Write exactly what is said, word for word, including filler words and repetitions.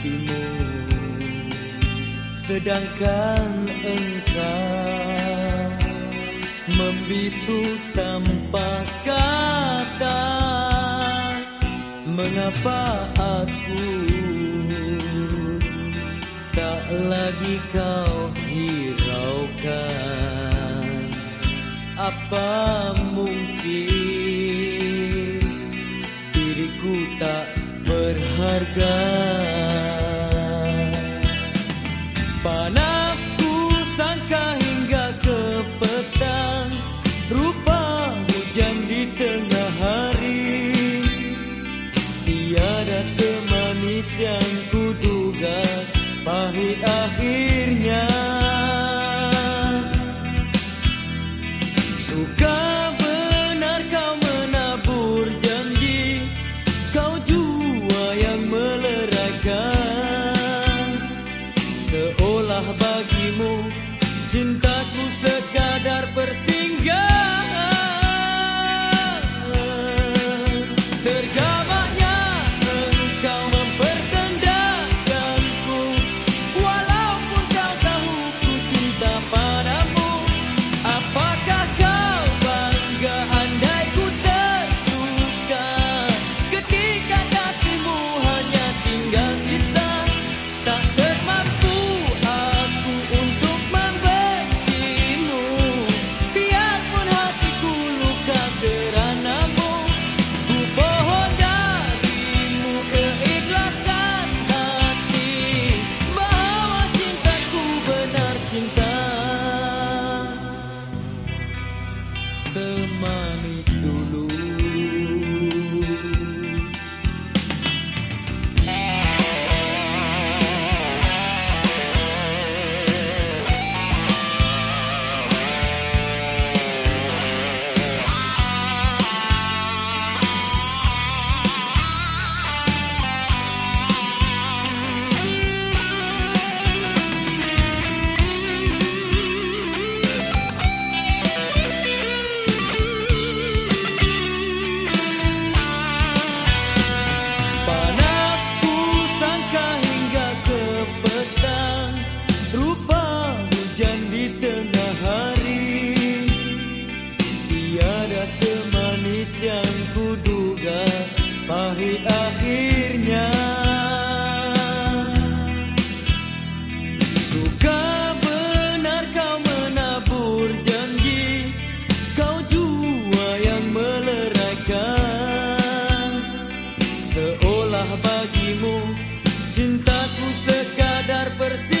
hatimu, sedangkan engkau membisu tanpa kata. Mengapa aku tak lagi kau hiraukan? Apa mungkin diriku tak berharga? Panasku sangka hingga ke petang, rupa hujan di tengah hari. Tiada semanis yang kuduga, pahit akhirnya. Suka benar kau menabur janji, kau jua yang meleraikan. Seolah bagimu cintaku sekadar persinggahan. Tergabaknya engkau mempersendakanku, walaupun kau tahu ku cinta padamu. Apakah kau bangga andai ku terluka ketika kasihmu hanya tinggal sisa? Tak termampu aku untuk membencimu, biarpun hatiku luka keranamu. Ku pohon darimu keikhlasan hati, bahwa cintaku benar cinta semanis dulu. Panasku sangka hingga ke petang, rupa hujan di tengah hari. Tiada semanis yang kuduga, pahit akhirnya. Suka benar kau menabur janji, kau jua yang meleraikan. Seolah bagimu cintaku sekadar persis